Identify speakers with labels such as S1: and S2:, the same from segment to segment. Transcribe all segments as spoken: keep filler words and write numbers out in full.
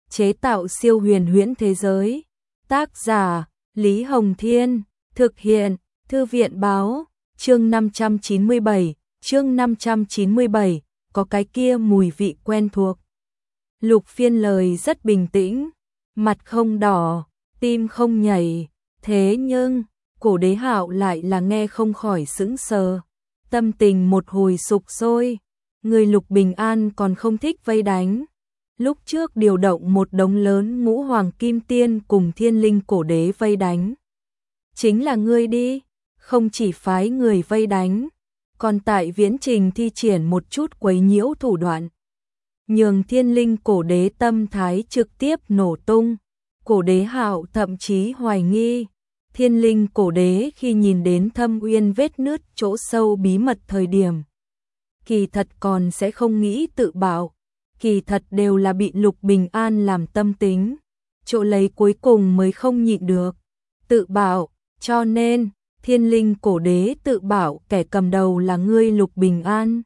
S1: chế tạo siêu huyền huyễn thế giới. Tác giả Lý Hồng Thiên, thực hiện Thư viện Báo. Chương năm trăm chín mươi bảy, chương năm trăm chín mươi bảy, có cái kia mùi vị quen thuộc. Lục Phiên lời rất bình tĩnh, mặt không đỏ, tim không nhảy, thế nhưng Cổ Đế Hạo lại là nghe không khỏi sững sờ, tâm tình một hồi sục sôi. Người Lục Bình An còn không thích vây đánh. Lúc trước điều động một đống lớn ngũ hoàng kim tiên cùng thiên linh cổ đế vây đánh. Chính là ngươi đi, không chỉ phái người vây đánh, còn tại viễn trình thi triển một chút quấy nhiễu thủ đoạn. Nhường thiên linh cổ đế tâm thái trực tiếp nổ tung. Cổ Đế Hạo thậm chí hoài nghi, thiên linh cổ đế khi nhìn đến thâm uyên vết nứt chỗ sâu bí mật thời điểm, kỳ thật còn sẽ không nghĩ tự bảo, kỳ thật đều là bị Lục Bình An làm tâm tính, chỗ lấy cuối cùng mới không nhịn được, tự bảo, cho nên, thiên linh cổ đế tự bảo kẻ cầm đầu là ngươi Lục Bình An.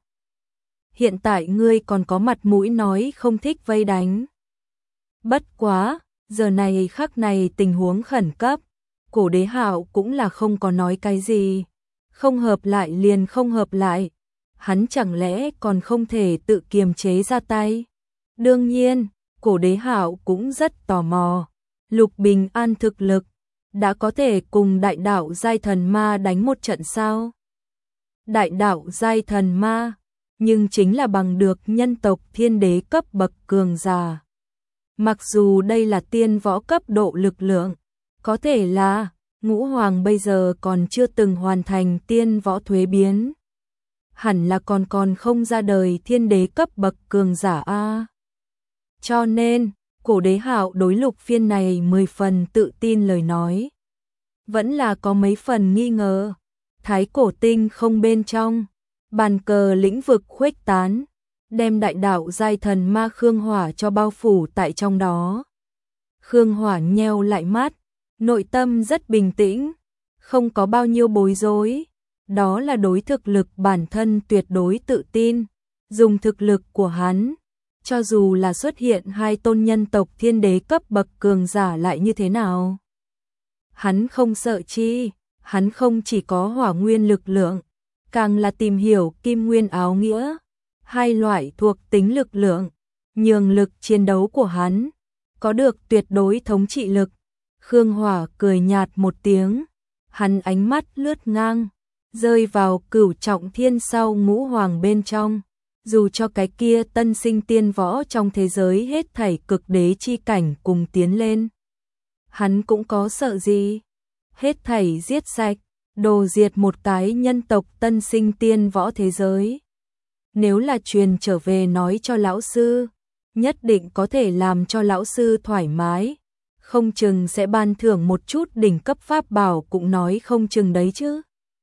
S1: Hiện tại ngươi còn có mặt mũi nói không thích vây đánh. Bất quá, giờ này khắc này tình huống khẩn cấp, Cổ Đế Hạo cũng là không có nói cái gì, không hợp lại liền không hợp lại, hắn chẳng lẽ còn không thể tự kiềm chế ra tay. Đương nhiên, Cổ Đế Hạo cũng rất tò mò, Lục Bình An thực lực, đã có thể cùng đại đạo giai thần ma đánh một trận sao? Đại đạo giai thần ma, nhưng chính là bằng được nhân tộc thiên đế cấp bậc cường giả. Mặc dù đây là tiên võ cấp độ lực lượng, có thể là ngũ hoàng bây giờ còn chưa từng hoàn thành tiên võ thuế biến. Hẳn là còn còn không ra đời thiên đế cấp bậc cường giả a. Cho nên, Cổ Đế Hạo đối Lục Phiên này mười phần tự tin lời nói, vẫn là có mấy phần nghi ngờ. Thái cổ tinh không bên trong, bàn cờ lĩnh vực khuếch tán, đem đại đạo giai thần ma Khương Hỏa cho bao phủ tại trong đó. Khương Hỏa nheo lại mắt, nội tâm rất bình tĩnh, không có bao nhiêu bối rối, đó là đối thực lực bản thân tuyệt đối tự tin, dùng thực lực của hắn, cho dù là xuất hiện hai tôn nhân tộc thiên đế cấp bậc cường giả lại như thế nào. Hắn không sợ chi, hắn không chỉ có hỏa nguyên lực lượng, càng là tìm hiểu kim nguyên áo nghĩa, hai loại thuộc tính lực lượng, nhường lực chiến đấu của hắn có được tuyệt đối thống trị lực. Khương Hỏa cười nhạt một tiếng, hắn ánh mắt lướt ngang, rơi vào cửu trọng thiên sau ngũ hoàng bên trong, dù cho cái kia tân sinh tiên võ trong thế giới hết thảy cực đế chi cảnh cùng tiến lên, hắn cũng có sợ gì, hết thảy giết sạch, đồ diệt một cái nhân tộc tân sinh tiên võ thế giới. Nếu là truyền trở về nói cho lão sư, nhất định có thể làm cho lão sư thoải mái, không chừng sẽ ban thưởng một chút đỉnh cấp pháp bảo cũng nói không chừng đấy chứ.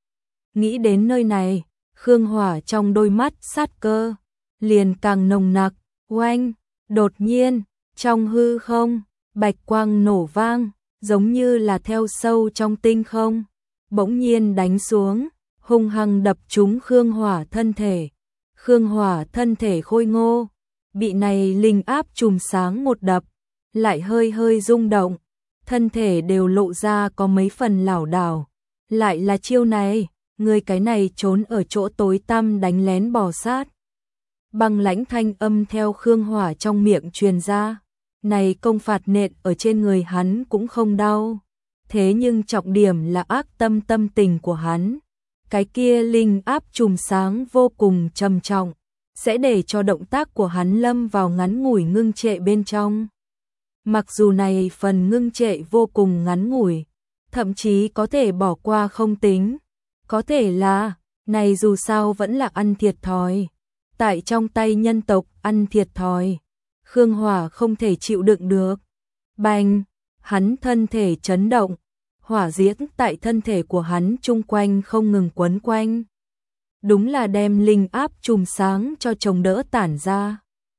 S1: Nghĩ đến nơi này, Khương Hỏa trong đôi mắt sát cơ liền càng nồng nặc. Oanh, đột nhiên, trong hư không, bạch quang nổ vang, giống như là theo sâu trong tinh không, bỗng nhiên đánh xuống, hung hăng đập trúng Khương Hỏa thân thể. Khương Hỏa thân thể khôi ngô, bị này linh áp chùm sáng một đập, lại hơi hơi rung động, thân thể đều lộ ra có mấy phần lảo đảo. Lại là chiêu này, người cái này trốn ở chỗ tối tăm đánh lén bò sát. Băng lãnh thanh âm theo Khương Hỏa trong miệng truyền ra, này công phạt nện ở trên người hắn cũng không đau, thế nhưng trọng điểm là ác tâm tâm tình của hắn. Cái kia linh áp chùm sáng vô cùng trầm trọng, sẽ để cho động tác của hắn lâm vào ngắn ngủi ngưng trệ bên trong. Mặc dù này phần ngưng trệ vô cùng ngắn ngủi, thậm chí có thể bỏ qua không tính, có thể là, này dù sao vẫn là ăn thiệt thòi. Tại trong tay nhân tộc ăn thiệt thòi, Khương Hỏa không thể chịu đựng được. Bành, hắn thân thể chấn động, hỏa diễm tại thân thể của hắn chung quanh không ngừng quấn quanh. Đúng là đem linh áp chùm sáng cho chống đỡ tản ra.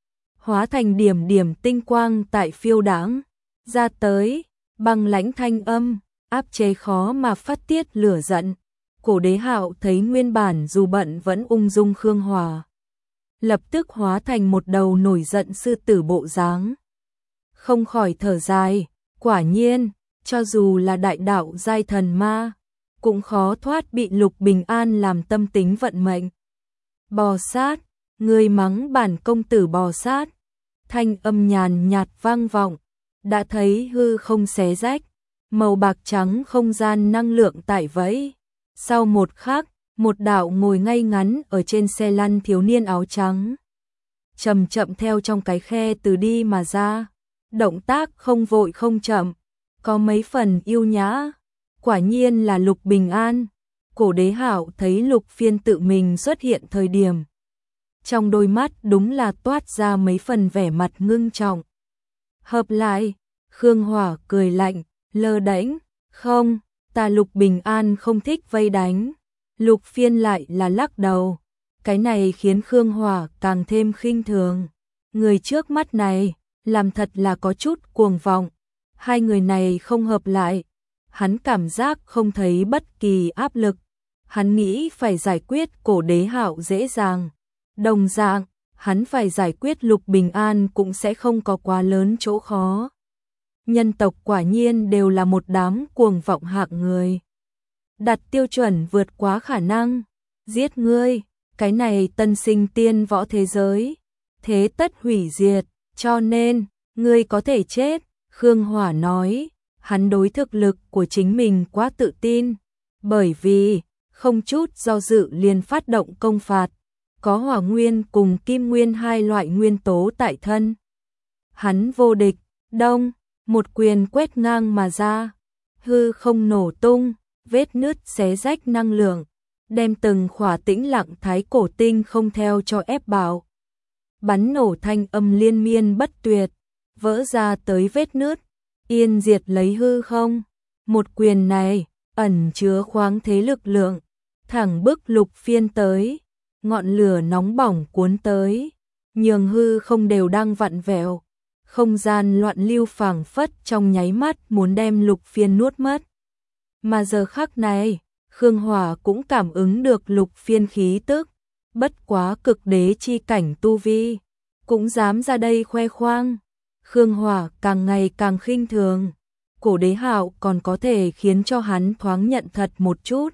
S1: Hóa thành điểm điểm tinh quang tại phiêu đãng ra tới, băng lãnh thanh âm, áp chế khó mà phát tiết lửa giận. Cổ Đế Hạo thấy nguyên bản dù bận vẫn ung dung Khương Hỏa, lập tức hóa thành một đầu nổi giận sư tử bộ dáng. không khỏi thở dài, quả nhiên, cho dù là đại đạo giai thần ma, cũng khó thoát bị Lục Bình An làm tâm tính vận mệnh. Bò sát, người mắng bản công tử bò sát, thanh âm nhàn nhạt vang vọng, đã thấy hư không xé rách, màu bạc trắng không gian năng lượng tải vẫy. Sau một khắc, một đạo ngồi ngay ngắn ở trên xe lăn thiếu niên áo trắng, chậm chậm theo trong cái khe từ đi mà ra, động tác không vội không chậm, có mấy phần yêu nhã, quả nhiên là Lục Bình An. Cổ Đế Hạo thấy Lục Phiên tự mình xuất hiện thời điểm, trong đôi mắt đúng là toát ra mấy phần vẻ mặt ngưng trọng. Hợp lại, Khương Hỏa cười lạnh, lơ đễnh, không, ta Lục Bình An không thích vây đánh. Lục Phiên lại là lắc đầu, cái này khiến Khương Hỏa càng thêm khinh thường. Người trước mắt này, làm thật là có chút cuồng vọng, hai người này không hợp lại, hắn cảm giác không thấy bất kỳ áp lực, hắn nghĩ phải giải quyết Cổ Đế Hạo dễ dàng. Đồng dạng, hắn phải giải quyết Lục Bình An cũng sẽ không có quá lớn chỗ khó. Nhân tộc quả nhiên đều là một đám cuồng vọng hạng người. Đặt tiêu chuẩn vượt quá khả năng, giết ngươi, cái này tân sinh tiên võ thế giới, thế tất hủy diệt, cho nên, ngươi có thể chết. Khương Hỏa nói, hắn đối thực lực của chính mình quá tự tin, bởi vì, không chút do dự liền phát động công phạt, có hỏa nguyên cùng kim nguyên hai loại nguyên tố tại thân. Hắn vô địch, đông, một quyền quét ngang mà ra, hư không nổ tung, vết nứt xé rách năng lượng, đem từng khỏa tĩnh lặng thái cổ tinh không theo cho ép bảo. Bắn nổ thanh âm liên miên bất tuyệt, vỡ ra tới vết nứt, yên diệt lấy hư không. Một quyền này, ẩn chứa khoáng thế lực lượng, thẳng bức Lục Phiên tới, ngọn lửa nóng bỏng cuốn tới, nhường hư không đều đang vặn vẹo, không gian loạn lưu phảng phất trong nháy mắt muốn đem Lục Phiên nuốt mất. Mà giờ khắc này, Khương Hỏa cũng cảm ứng được Lục Phiên khí tức, bất quá cực đế chi cảnh tu vi, cũng dám ra đây khoe khoang. Khương Hỏa càng ngày càng khinh thường, Cổ Đế Hạo còn có thể khiến cho hắn thoáng nhận thật một chút.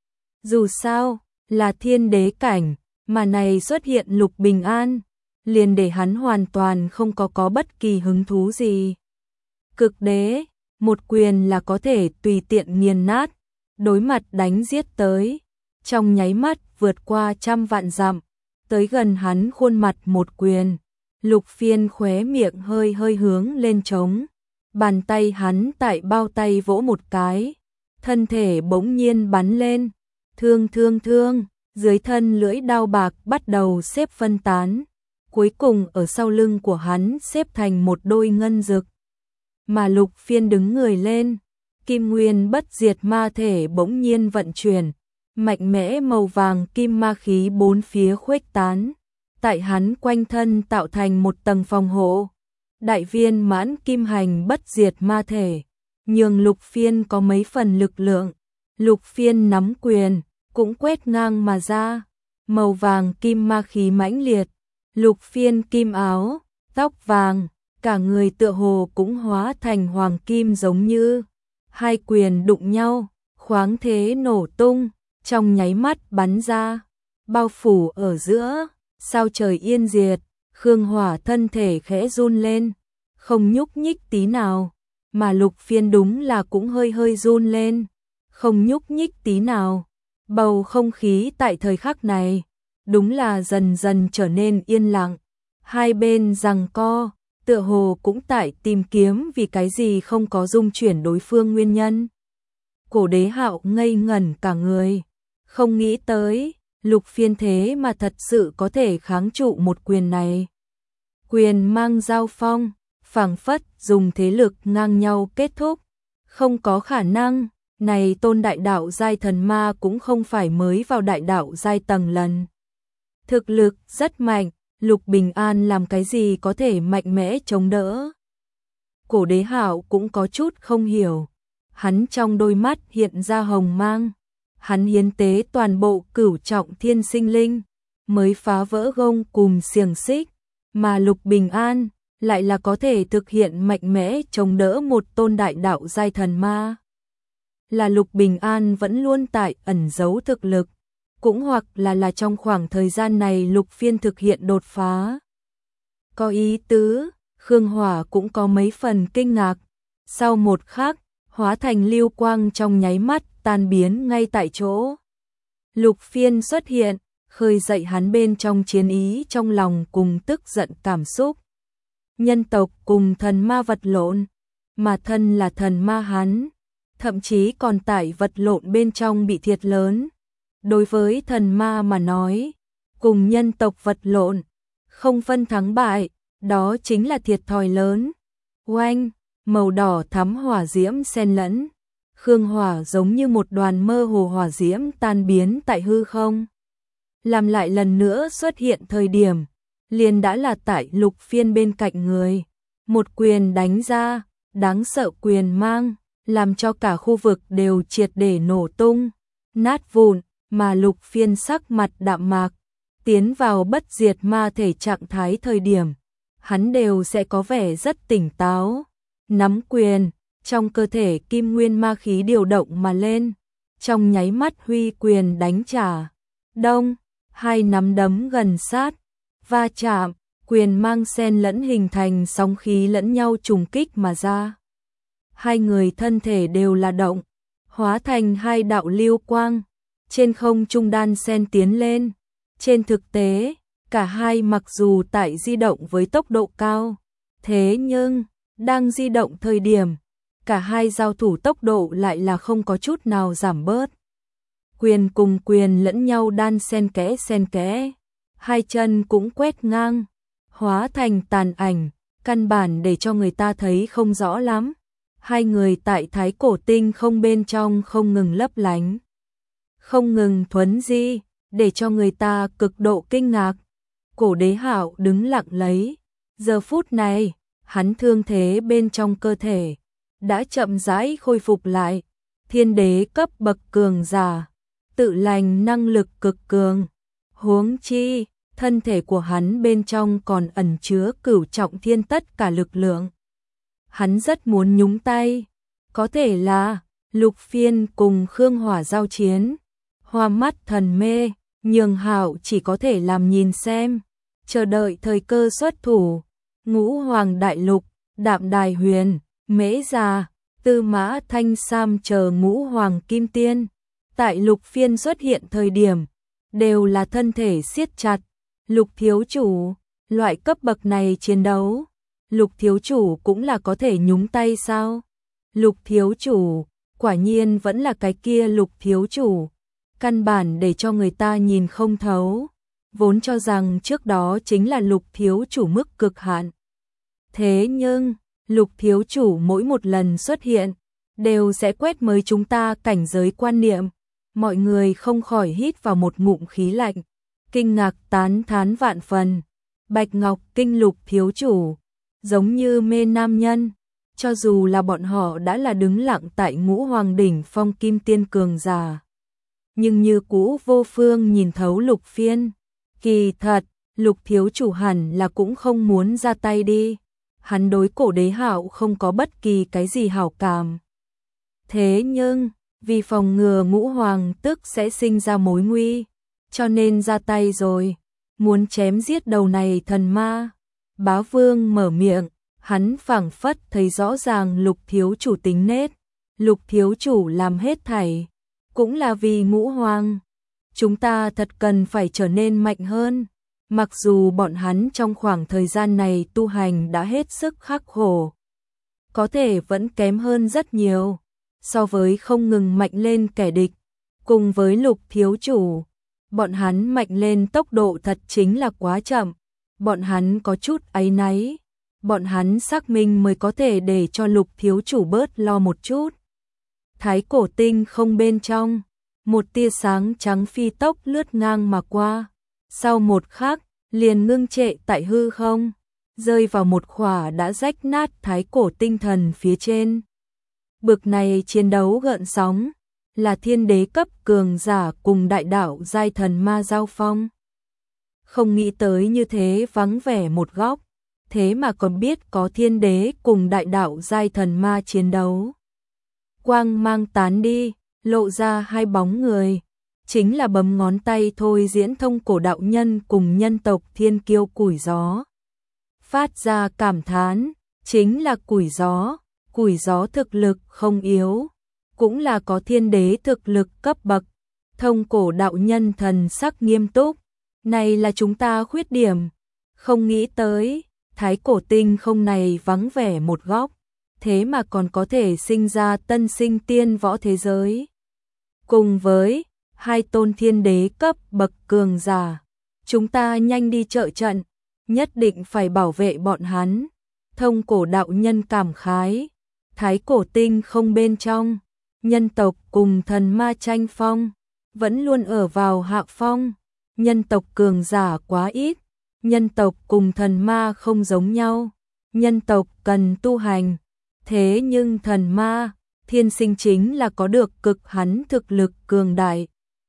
S1: Dù sao, là thiên đế cảnh, mà này xuất hiện Lục Bình An, liền để hắn hoàn toàn không có có bất kỳ hứng thú gì. Cực đế, một quyền là có thể tùy tiện nghiền nát, đối mặt đánh giết tới, trong nháy mắt vượt qua trăm vạn dặm, tới gần hắn khuôn mặt một quyền. Lục Phiên khóe miệng hơi hơi hướng lên trống, bàn tay hắn tại bao tay vỗ một cái, thân thể bỗng nhiên bắn lên, thương thương thương, dưới thân lưỡi đao bạc bắt đầu xếp phân tán, cuối cùng ở sau lưng của hắn xếp thành một đôi ngân dực. Mà Lục Phiên đứng người lên, kim nguyên bất diệt ma thể bỗng nhiên vận chuyển, mạnh mẽ màu vàng kim ma khí bốn phía khuếch tán, tại hắn quanh thân tạo thành một tầng phòng hộ. Đại viên mãn kim hành bất diệt ma thể, nhường Lục Phiên có mấy phần lực lượng. Lục Phiên nắm quyền, cũng quét ngang mà ra, màu vàng kim ma khí mãnh liệt. Lục Phiên kim áo, tóc vàng, cả người tựa hồ cũng hóa thành hoàng kim giống như. Hai quyền đụng nhau, khoáng thế nổ tung, trong nháy mắt bắn ra, bao phủ ở giữa, sao trời yên diệt. Khương Hỏa thân thể khẽ run lên, không nhúc nhích tí nào, mà Lục Phiên đúng là cũng hơi hơi run lên, không nhúc nhích tí nào. Bầu không khí tại thời khắc này, đúng là dần dần trở nên yên lặng, hai bên giằng co, tựa hồ cũng tại tìm kiếm vì cái gì không có dung chuyển đối phương nguyên nhân. Cổ Đế Hạo ngây ngẩn cả người, không nghĩ tới, Lục Phiên thế mà thật sự có thể kháng trụ một quyền này. Quyền mang giao phong, phảng phất dùng thế lực ngang nhau kết thúc, không có khả năng, này tôn đại đạo giai thần ma cũng không phải mới vào đại đạo giai tầng lần. Thực lực rất mạnh, Lục Bình An làm cái gì có thể mạnh mẽ chống đỡ. Cổ Đế Hạo cũng có chút không hiểu, hắn trong đôi mắt hiện ra hồng mang, hắn hiến tế toàn bộ cửu trọng thiên sinh linh, mới phá vỡ gông cùm xiềng xích, mà Lục Bình An lại là có thể thực hiện mạnh mẽ chống đỡ một tôn đại đạo giai thần ma. Là Lục Bình An vẫn luôn tại ẩn giấu thực lực, cũng hoặc là là trong khoảng thời gian này Lục Phiên thực hiện đột phá. Có ý tứ, Khương Hỏa cũng có mấy phần kinh ngạc, sau một khắc, hóa thành lưu quang trong nháy mắt tan biến ngay tại chỗ. Lục Phiên xuất hiện, khơi dậy hắn bên trong chiến ý trong lòng cùng tức giận cảm xúc. Nhân tộc cùng thần ma vật lộn, mà thân là thần ma hắn, thậm chí còn tại vật lộn bên trong bị thiệt lớn. Đối với thần ma mà nói, cùng nhân tộc vật lộn, không phân thắng bại, đó chính là thiệt thòi lớn. Oanh, màu đỏ thắm hỏa diễm xen lẫn, Khương Hỏa giống như một đoàn mơ hồ hỏa diễm tan biến tại hư không. Làm lại lần nữa xuất hiện thời điểm, liền đã là tại Lục Phiên bên cạnh người. Một quyền đánh ra, đáng sợ quyền mang, làm cho cả khu vực đều triệt để nổ tung, nát vụn, mà Lục Phiên sắc mặt đạm mạc, tiến vào bất diệt ma thể trạng thái thời điểm, hắn đều sẽ có vẻ rất tỉnh táo. Nắm quyền, trong cơ thể kim nguyên ma khí điều động mà lên, trong nháy mắt huy quyền đánh trả. Đông, hai nắm đấm gần sát, va chạm, quyền mang xen lẫn hình thành sóng khí lẫn nhau trùng kích mà ra. Hai người thân thể đều là động, hóa thành hai đạo lưu quang, trên không trung đan xen tiến lên. Trên thực tế, cả hai mặc dù tại di động với tốc độ cao, thế nhưng, đang di động thời điểm, cả hai giao thủ tốc độ lại là không có chút nào giảm bớt. Quyền cùng quyền lẫn nhau đan xen kẽ xen kẽ, hai chân cũng quét ngang, hóa thành tàn ảnh, căn bản để cho người ta thấy không rõ lắm. Hai người tại thái cổ tinh không bên trong không ngừng lấp lánh, không ngừng thuấn di, để cho người ta cực độ kinh ngạc. Cổ Đế Hạo đứng lặng lấy, giờ phút này, hắn thương thế bên trong cơ thể đã chậm rãi khôi phục lại, thiên đế cấp bậc cường giả, tự lành năng lực cực cường. Huống chi, thân thể của hắn bên trong còn ẩn chứa cửu trọng thiên tất cả lực lượng. Hắn rất muốn nhúng tay, có thể là Lục Phiên cùng Khương Hỏa giao chiến, hoa mắt thần mê, Nhường Hạo chỉ có thể làm nhìn xem, chờ đợi thời cơ xuất thủ. Ngũ Hoàng Đại Lục, Đạm Đài Huyền, Mễ Già, Tư Mã Thanh Sam chờ Ngũ Hoàng Kim Tiên, tại Lục Phiên xuất hiện thời điểm, đều là thân thể siết chặt. Lục thiếu chủ, loại cấp bậc này chiến đấu, Lục thiếu chủ cũng là có thể nhúng tay sao? Lục thiếu chủ, quả nhiên vẫn là cái kia Lục thiếu chủ, căn bản để cho người ta nhìn không thấu, vốn cho rằng trước đó chính là Lục thiếu chủ mức cực hạn. Thế nhưng, Lục thiếu chủ mỗi một lần xuất hiện, đều sẽ quét mới chúng ta cảnh giới quan niệm. Mọi người không khỏi hít vào một ngụm khí lạnh, kinh ngạc tán thán vạn phần. Bạch Ngọc Kinh Lục thiếu chủ, giống như mê nam nhân, cho dù là bọn họ đã là đứng lặng tại Ngũ Hoàng đỉnh phong kim tiên cường giả, nhưng như cũ vô phương nhìn thấu Lục Phiên. Kỳ thật, Lục thiếu chủ hẳn là cũng không muốn ra tay đi. Hắn đối Cổ Đế Hạo không có bất kỳ cái gì hảo cảm. Thế nhưng, vì phòng ngừa Ngũ Hoàng tức sẽ sinh ra mối nguy, cho nên ra tay rồi, muốn chém giết đầu này thần ma. Bá Vương mở miệng, hắn phảng phất thấy rõ ràng Lục thiếu chủ tính nết. Lục thiếu chủ làm hết thảy, cũng là vì Ngũ Hoàng. Chúng ta thật cần phải trở nên mạnh hơn. Mặc dù bọn hắn trong khoảng thời gian này tu hành đã hết sức khắc khổ, có thể vẫn kém hơn rất nhiều so với không ngừng mạnh lên kẻ địch. Cùng với Lục thiếu chủ, bọn hắn mạnh lên tốc độ thật chính là quá chậm. Bọn hắn có chút áy náy, bọn hắn xác minh mới có thể để cho Lục thiếu chủ bớt lo một chút. Thái cổ tinh không bên trong, một tia sáng trắng phi tốc lướt ngang mà qua, sau một khắc, liền ngưng trệ tại hư không, rơi vào một khỏa đã rách nát thái cổ tinh thần phía trên. Bực này chiến đấu gợn sóng, là thiên đế cấp cường giả cùng đại đạo giai thần ma giao phong. Không nghĩ tới như thế vắng vẻ một góc, thế mà còn biết có thiên đế cùng đại đạo giai thần ma chiến đấu. Quang mang tán đi, lộ ra hai bóng người, chính là bấm ngón tay thôi diễn thông cổ đạo nhân cùng nhân tộc thiên kiêu củi gió. Phát ra cảm thán, chính là củi gió, củi gió thực lực không yếu, cũng là có thiên đế thực lực cấp bậc. Thông cổ đạo nhân thần sắc nghiêm túc, này là chúng ta khuyết điểm, không nghĩ tới, thái cổ tinh không này vắng vẻ một góc, thế mà còn có thể sinh ra tân sinh tiên võ thế giới. Cùng với hai tôn thiên đế cấp bậc cường giả, chúng ta nhanh đi trợ trận, nhất định phải bảo vệ bọn hắn. Thông cổ đạo nhân cảm khái, thái cổ tinh không bên trong, nhân tộc cùng thần ma tranh phong, vẫn luôn ở vào hạ phong, nhân tộc cường giả quá ít, nhân tộc cùng thần ma không giống nhau, nhân tộc cần tu hành, thế nhưng thần ma, thiên sinh chính là có được cực hắn thực lực cường đại.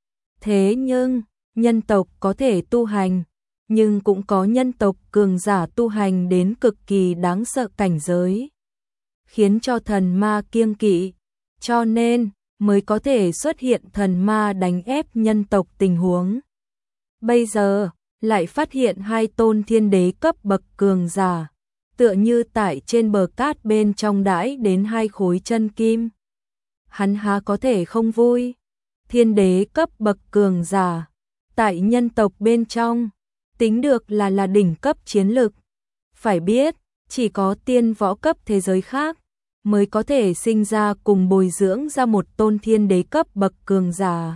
S1: Thế nhưng, nhân tộc có thể tu hành, nhưng cũng có nhân tộc cường giả tu hành đến cực kỳ đáng sợ cảnh giới, khiến cho thần ma kiêng kỵ, cho nên mới có thể xuất hiện thần ma đánh ép nhân tộc tình huống. Bây giờ, lại phát hiện hai tôn thiên đế cấp bậc cường giả, tựa như tại trên bờ cát bên trong đãi đến hai khối chân kim. Hắn há có thể không vui, thiên đế cấp bậc cường giả, tại nhân tộc bên trong, tính được là là đỉnh cấp chiến lực. Phải biết, chỉ có tiên võ cấp thế giới khác, mới có thể sinh ra cùng bồi dưỡng ra một tôn thiên đế cấp bậc cường giả.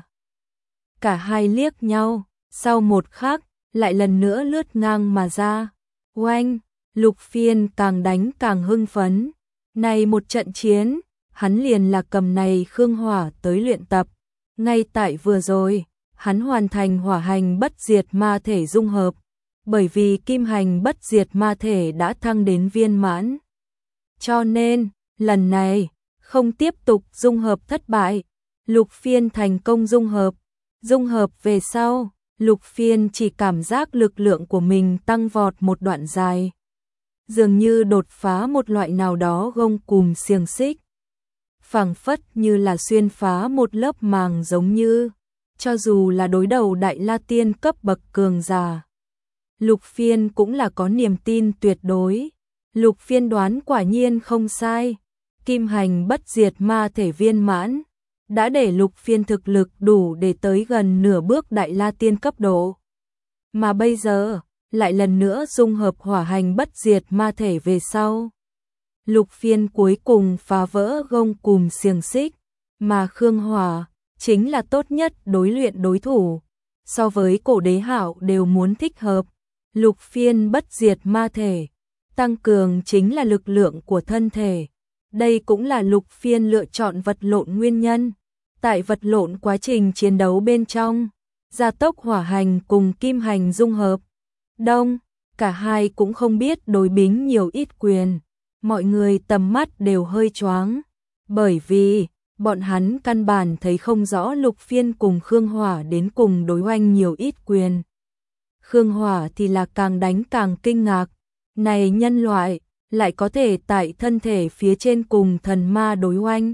S1: Cả hai liếc nhau, sau một khắc, lại lần nữa lướt ngang mà ra. Oanh, Lục Phiên càng đánh càng hưng phấn. Này một trận chiến, hắn liền là cầm này Khương Hỏa tới luyện tập. Ngay tại vừa rồi, hắn hoàn thành hỏa hành bất diệt ma thể dung hợp, bởi vì kim hành bất diệt ma thể đã thăng đến viên mãn. Cho nên, lần này, không tiếp tục dung hợp thất bại, Lục Phiên thành công dung hợp. Dung hợp về sau, Lục Phiên chỉ cảm giác lực lượng của mình tăng vọt một đoạn dài. Dường như đột phá một loại nào đó gông cùm xiềng xích. Phảng phất như là xuyên phá một lớp màng giống như, cho dù là đối đầu đại la tiên cấp bậc cường giả. Lục Phiên cũng là có niềm tin tuyệt đối. Lục Phiên đoán quả nhiên không sai. Kim hành bất diệt ma thể viên mãn, đã để Lục Phiên thực lực đủ để tới gần nửa bước đại la tiên cấp độ. Mà bây giờ, lại lần nữa dung hợp hỏa hành bất diệt ma thể về sau. Lục Phiên cuối cùng phá vỡ gông cùm xiềng xích, mà Khương Hỏa chính là tốt nhất đối luyện đối thủ. So với cổ đế hạo đều muốn thích hợp. Lục Phiên bất diệt ma thể, tăng cường chính là lực lượng của thân thể. Đây cũng là Lục Phiên lựa chọn vật lộn nguyên nhân. Tại vật lộn quá trình chiến đấu bên trong, gia tốc hỏa hành cùng kim hành dung hợp. Đông, cả hai cũng không biết đối bính nhiều ít quyền. Mọi người tầm mắt đều hơi choáng, bởi vì bọn hắn căn bản thấy không rõ Lục Phiên cùng Khương Hỏa đến cùng đối oanh nhiều ít quyền. Khương Hỏa thì là càng đánh càng kinh ngạc, này nhân loại lại có thể tại thân thể phía trên cùng thần ma đối oanh,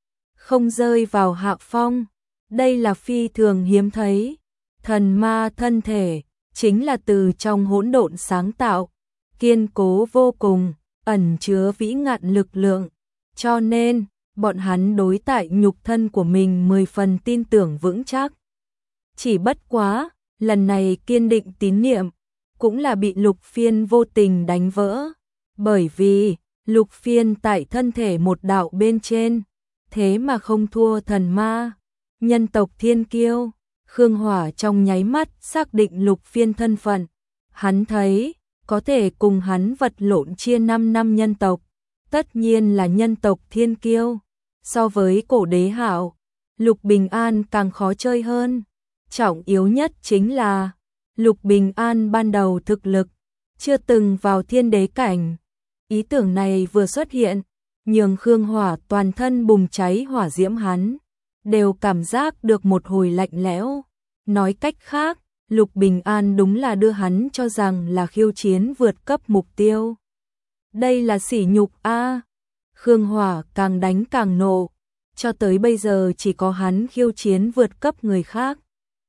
S1: không rơi vào hạ phong. Đây là phi thường hiếm thấy. Thần ma thân thể chính là từ trong hỗn độn sáng tạo, kiên cố vô cùng, ẩn chứa vĩ ngạn lực lượng, cho nên bọn hắn đối tại nhục thân của mình mười phần tin tưởng vững chắc. Chỉ bất quá, lần này kiên định tín niệm cũng là bị Lục Phiên vô tình đánh vỡ, bởi vì Lục Phiên tại thân thể một đạo bên trên, thế mà không thua thần ma, nhân tộc thiên kiêu. Khương Hỏa trong nháy mắt xác định Lục Phiên thân phận, hắn thấy có thể cùng hắn vật lộn chia năm năm nhân tộc, tất nhiên là nhân tộc thiên kiêu. So với cổ đế hạo, Lục Bình An càng khó chơi hơn. Trọng yếu nhất chính là Lục Bình An ban đầu thực lực chưa từng vào thiên đế cảnh. Ý tưởng này vừa xuất hiện, nhường Khương Hỏa toàn thân bùng cháy hỏa diễm, hắn đều cảm giác được một hồi lạnh lẽo. Nói cách khác, Lục Bình An đúng là đưa hắn cho rằng là khiêu chiến vượt cấp mục tiêu. Đây là sỉ nhục a. Khương Hỏa càng đánh càng nộ, cho tới bây giờ chỉ có hắn khiêu chiến vượt cấp người khác.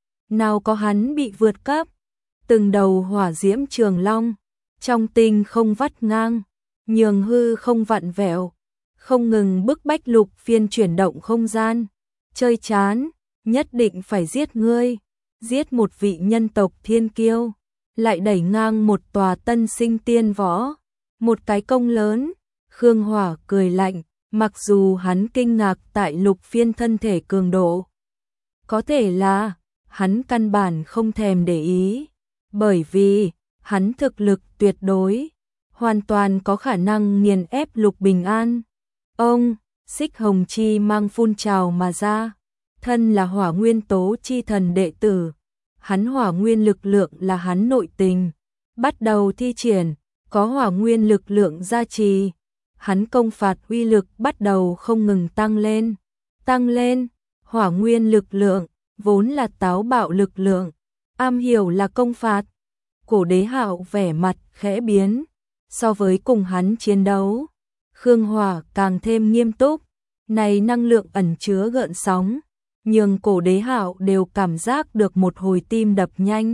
S1: Nào có hắn bị vượt cấp, từng đầu hỏa diễm trường long, trong tinh không vắt ngang, nhường hư không vặn vẹo, không ngừng bức bách Lục Phiên chuyển động không gian. Chơi chán, nhất định phải giết ngươi, giết một vị nhân tộc thiên kiêu, lại đẩy ngang một tòa tân sinh tiên võ, một cái công lớn. Khương Hỏa cười lạnh, mặc dù hắn kinh ngạc tại Lục Phiên thân thể cường độ. Có thể là, hắn căn bản không thèm để ý, bởi vì, hắn thực lực tuyệt đối, hoàn toàn có khả năng nghiền ép Lục Bình An. Ông, xích hồng chi mang phun trào mà ra, thân là hỏa nguyên tố chi thần đệ tử, hắn hỏa nguyên lực lượng là hắn nội tình, bắt đầu thi triển, có hỏa nguyên lực lượng gia trì, hắn công phạt uy lực bắt đầu không ngừng tăng lên, tăng lên, hỏa nguyên lực lượng, vốn là táo bạo lực lượng, am hiểu là công phạt. Cổ Đế Hạo vẻ mặt khẽ biến, so với cùng hắn chiến đấu, Khương Hỏa càng thêm nghiêm túc, này năng lượng ẩn chứa gợn sóng, nhường Cổ Đế Hạo đều cảm giác được một hồi tim đập nhanh.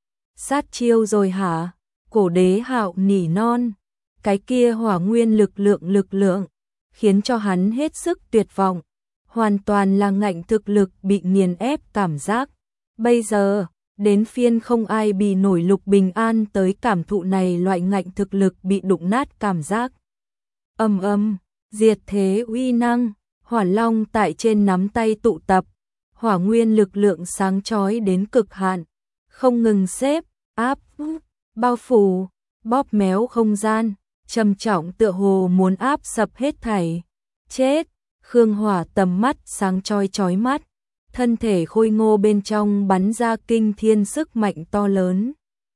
S1: Sát chiêu rồi hả? Cổ Đế Hạo nỉ non, cái kia hỏa nguyên lực lượng lực lượng, khiến cho hắn hết sức tuyệt vọng, hoàn toàn là ngạnh thực lực bị nghiền ép cảm giác. Bây giờ, đến phiên không ai bị nổi Lục Bình An tới cảm thụ này loại ngạnh thực lực bị đụng nát cảm giác. Âm âm, diệt thế uy năng, hỏa long tại trên nắm tay tụ tập, hỏa nguyên lực lượng sáng chói đến cực hạn, không ngừng xếp, áp, bao phủ, bóp méo không gian, trầm trọng tựa hồ muốn áp sập hết thảy. Chết, Khương Hỏa tầm mắt sáng chói chói mắt, thân thể khôi ngô bên trong bắn ra kinh thiên sức mạnh to lớn.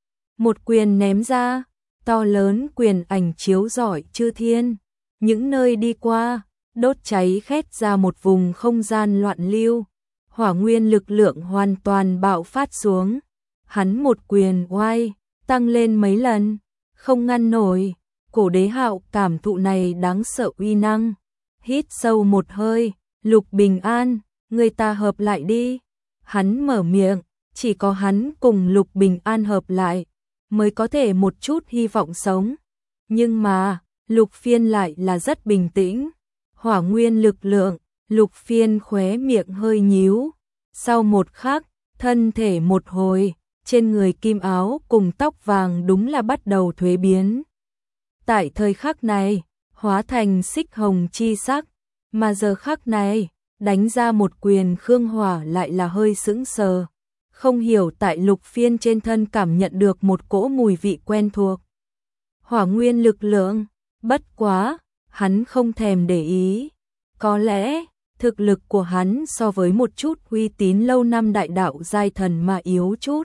S1: Một quyền ném ra, to lớn quyền ảnh chiếu rọi chư thiên, những nơi đi qua, đốt cháy khét ra một vùng không gian loạn lưu, hỏa nguyên lực lượng hoàn toàn bạo phát xuống. Hắn một quyền oai, tăng lên mấy lần, không ngăn nổi. Cổ Đế Hạo cảm thụ này đáng sợ uy năng, hít sâu một hơi, Lục Bình An, người ta hợp lại đi. Hắn mở miệng, chỉ có hắn cùng Lục Bình An hợp lại, mới có thể một chút hy vọng sống. Nhưng mà, Lục Phiên lại là rất bình tĩnh. Hỏa nguyên lực lượng, Lục Phiên khóe miệng hơi nhíu. Sau một khắc, thân thể một hồi, trên người kim áo cùng tóc vàng đúng là bắt đầu thuế biến. Tại thời khắc này, hóa thành xích hồng chi sắc, mà giờ khắc này, đánh ra một quyền Khương Hỏa lại là hơi sững sờ. Không hiểu tại Lục Phiên trên thân cảm nhận được một cỗ mùi vị quen thuộc. Hỏa nguyên lực lượng, bất quá, hắn không thèm để ý. Có lẽ, thực lực của hắn so với một chút uy tín lâu năm đại đạo giai thần mà yếu chút.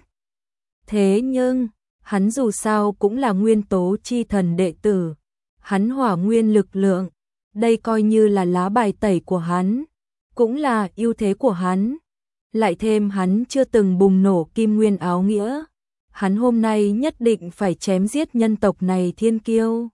S1: Thế nhưng, hắn dù sao cũng là nguyên tố chi thần đệ tử. Hắn hỏa nguyên lực lượng, đây coi như là lá bài tẩy của hắn, cũng là ưu thế của hắn. Lại thêm hắn chưa từng bùng nổ kim nguyên áo nghĩa, hắn hôm nay nhất định phải chém giết nhân tộc này thiên kiêu.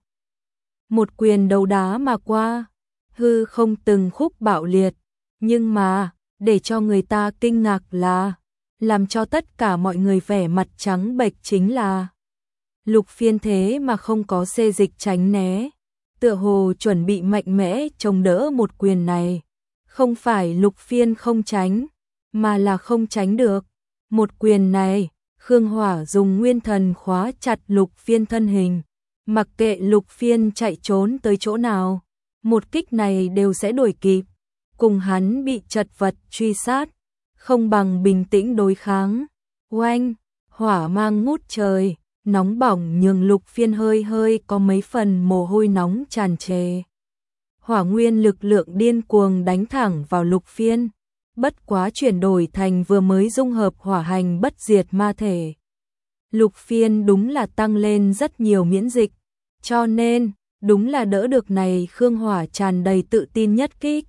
S1: Một quyền đầu đá mà qua, hư không từng khúc bạo liệt, nhưng mà, để cho người ta kinh ngạc là, làm cho tất cả mọi người vẻ mặt trắng bệch chính là Lục Phiên thế mà không có xê dịch tránh né, tựa hồ chuẩn bị mạnh mẽ chống đỡ một quyền này. Không phải Lục Phiên không tránh, mà là không tránh được. Một quyền này, Khương Hỏa dùng nguyên thần khóa chặt Lục Phiên thân hình, mặc kệ Lục Phiên chạy trốn tới chỗ nào, một kích này đều sẽ đuổi kịp, cùng hắn bị chật vật truy sát, không bằng bình tĩnh đối kháng. Oanh, hỏa mang ngút trời, nóng bỏng nhường Lục Phiên hơi hơi có mấy phần mồ hôi nóng tràn trề. Hỏa nguyên lực lượng điên cuồng đánh thẳng vào Lục Phiên, bất quá chuyển đổi thành vừa mới dung hợp hỏa hành bất diệt ma thể. Lục Phiên đúng là tăng lên rất nhiều miễn dịch, cho nên, đúng là đỡ được này Khương Hỏa tràn đầy tự tin nhất kích.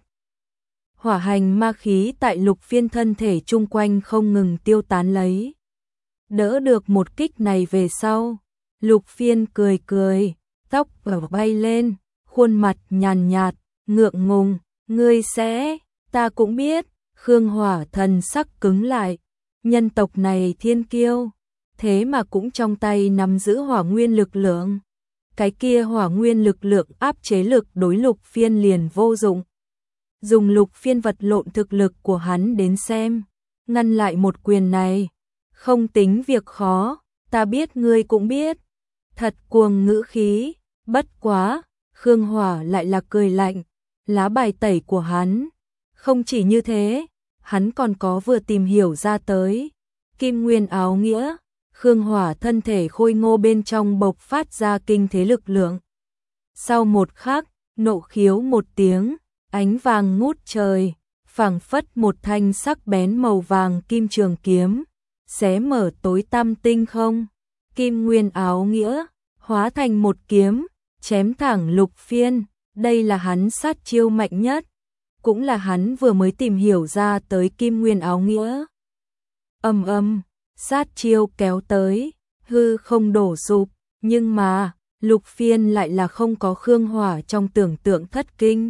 S1: Hỏa hành ma khí tại Lục Phiên thân thể chung quanh không ngừng tiêu tán lấy. Đỡ được một kích này về sau, Lục Phiên cười cười, tóc bay lên, khuôn mặt nhàn nhạt, ngượng ngùng, ngươi sẽ, ta cũng biết, Khương Hỏa thần sắc cứng lại, nhân tộc này thiên kiêu, thế mà cũng trong tay nắm giữ hỏa nguyên lực lượng. Cái kia hỏa nguyên lực lượng áp chế lực đối Lục Phiên liền vô dụng. Dùng Lục Phiên vật lộn thực lực của hắn đến xem, ngăn lại một quyền này, không tính việc khó, ta biết ngươi cũng biết. Thật cuồng ngữ khí, bất quá, Khương Hỏa lại là cười lạnh, lá bài tẩy của hắn. Không chỉ như thế, hắn còn có vừa tìm hiểu ra tới. Kim Nguyên áo nghĩa, Khương Hỏa thân thể khôi ngô bên trong bộc phát ra kinh thế lực lượng. Sau một khắc, nộ khiếu một tiếng, ánh vàng ngút trời, phảng phất một thanh sắc bén màu vàng kim trường kiếm, xé mở tối tăm tinh không. Kim Nguyên áo nghĩa, hóa thành một kiếm, chém thẳng Lục Phiên, đây là hắn sát chiêu mạnh nhất, cũng là hắn vừa mới tìm hiểu ra tới Kim Nguyên áo nghĩa. Âm âm, sát chiêu kéo tới, hư không đổ sụp, nhưng mà, Lục Phiên lại là không có Khương Hỏa trong tưởng tượng thất kinh.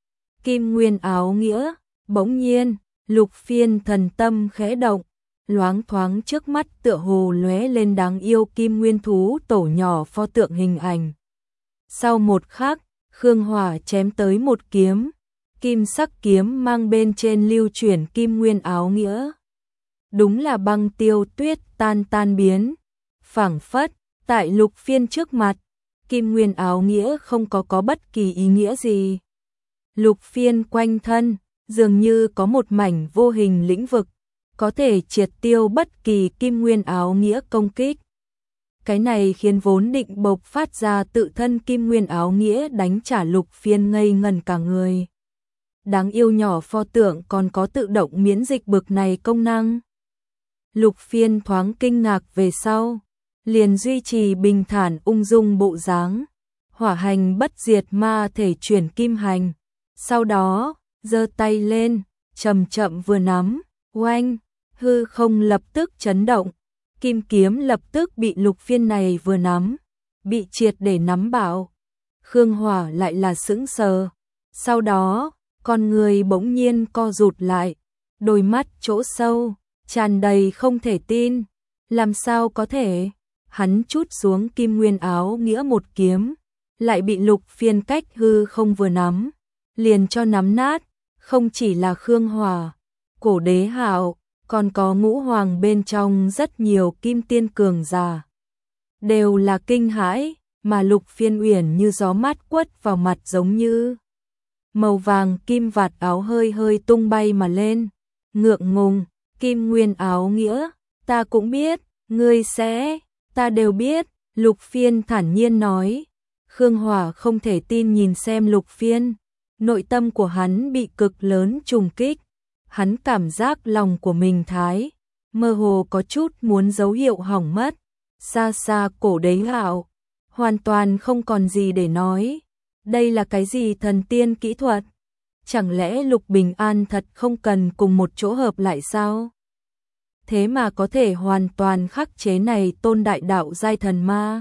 S1: Kim Nguyên áo nghĩa, bỗng nhiên, Lục Phiên thần tâm khẽ động, loáng thoáng trước mắt tựa hồ lóe lên đáng yêu Kim Nguyên thú tổ nhỏ pho tượng hình ảnh. Sau một khắc, Khương Hỏa chém tới một kiếm, kim sắc kiếm mang bên trên lưu chuyển Kim Nguyên áo nghĩa. Đúng là băng tiêu tuyết tan tan biến, phảng phất, tại Lục Phiên trước mặt, Kim Nguyên áo nghĩa không có có bất kỳ ý nghĩa gì. Lục Phiên quanh thân, dường như có một mảnh vô hình lĩnh vực, có thể triệt tiêu bất kỳ Kim Nguyên áo nghĩa công kích. Cái này khiến vốn định bộc phát ra tự thân Kim Nguyên áo nghĩa đánh trả Lục Phiên ngây ngần cả người. Đáng yêu nhỏ pho tượng còn có tự động miễn dịch bực này công năng. Lục Phiên thoáng kinh ngạc về sau, liền duy trì bình thản ung dung bộ dáng, hỏa hành bất diệt ma thể chuyển kim hành, sau đó, giơ tay lên, chậm chậm vừa nắm, oanh, hư không lập tức chấn động, kim kiếm lập tức bị Lục Phiên này vừa nắm, bị triệt để nắm bảo. Khương Hỏa lại là sững sờ, sau đó, con người bỗng nhiên co rụt lại, đôi mắt chỗ sâu, tràn đầy không thể tin, làm sao có thể, hắn trút xuống Kim Nguyên áo nghĩa một kiếm, lại bị Lục Phiên cách hư không vừa nắm, liền cho nắm nát, không chỉ là Khương Hỏa, Cổ Đế Hạo, còn có Ngũ Hoàng bên trong rất nhiều kim tiên cường giả. Đều là kinh hãi, mà Lục Phiên uyển như gió mát quất vào mặt giống như màu vàng kim vạt áo hơi hơi tung bay mà lên, ngượng ngùng, Kim Nguyên áo nghĩa, ta cũng biết, ngươi sẽ, ta đều biết, Lục Phiên thản nhiên nói. Khương Hỏa không thể tin nhìn xem Lục Phiên, nội tâm của hắn bị cực lớn trùng kích, hắn cảm giác lòng của mình thái, mơ hồ có chút muốn dấu hiệu hỏng mất, xa xa Cổ Đế Hạo, hoàn toàn không còn gì để nói, đây là cái gì thần tiên kỹ thuật, chẳng lẽ Lục Bình An thật không cần cùng một chỗ hợp lại sao? Thế mà có thể hoàn toàn khắc chế này tôn đại đạo giai thần ma.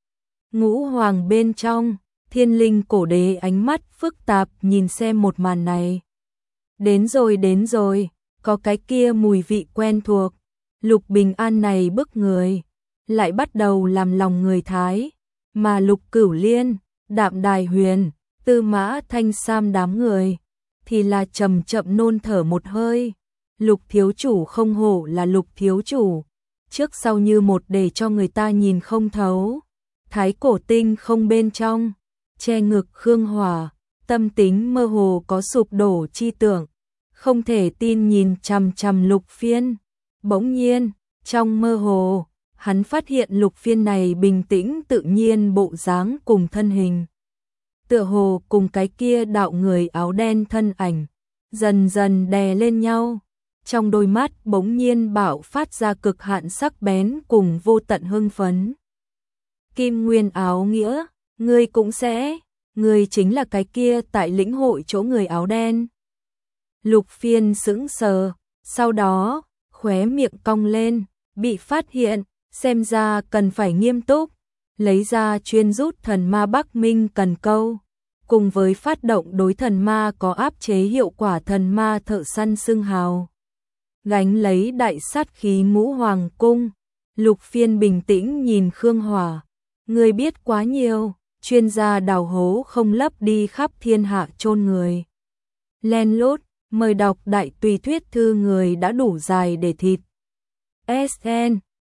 S1: Ngũ Hoàng bên trong, Thiên Linh Cổ Đế ánh mắt phức tạp nhìn xem một màn này. Đến rồi đến rồi, có cái kia mùi vị quen thuộc, Lục Bình An này bức người, lại bắt đầu làm lòng người thái, mà Lục Cửu Liên, Đạm Đài Huyền, Tư Mã Thanh Sam đám người, thì là chậm chậm nôn thở một hơi. Lục thiếu chủ không hổ là Lục thiếu chủ, trước sau như một để cho người ta nhìn không thấu. Thái cổ tinh không bên trong, che ngực Khương Hỏa, tâm tính mơ hồ có sụp đổ chi tưởng, không thể tin nhìn chằm chằm Lục Phiên. Bỗng nhiên, trong mơ hồ, hắn phát hiện Lục Phiên này bình tĩnh tự nhiên bộ dáng cùng thân hình. Tựa hồ cùng cái kia đạo người áo đen thân ảnh, dần dần đè lên nhau. Trong đôi mắt bỗng nhiên bạo phát ra cực hạn sắc bén cùng vô tận hưng phấn. Kim Nguyên áo nghĩa, ngươi cũng sẽ, ngươi chính là cái kia tại lĩnh hội chỗ người áo đen. Lục Phiên sững sờ, sau đó, khóe miệng cong lên, bị phát hiện, xem ra cần phải nghiêm túc, lấy ra chuyên rút thần ma Bắc Minh cần câu, cùng với phát động đối thần ma có áp chế hiệu quả thần ma thợ săn xưng hào. Gánh lấy đại sát khí ngũ hoàng cung, Lục Phiên bình tĩnh nhìn Khương Hỏa, người biết quá nhiều, chuyên gia đào hố không lấp đi khắp thiên hạ chôn người. Len lút, mời đọc đại tùy thuyết thư người đã đủ dài để thịt. ét en